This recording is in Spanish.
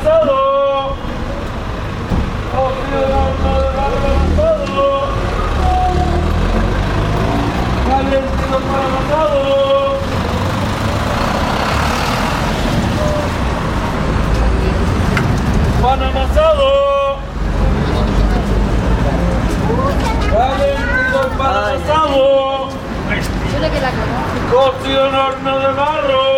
amasado. Cocido en horno de barro amasado. Calentito para amasado. Pan amasado. Calentito para amasado. Yo le que la conozco. Cocido en horno de barro.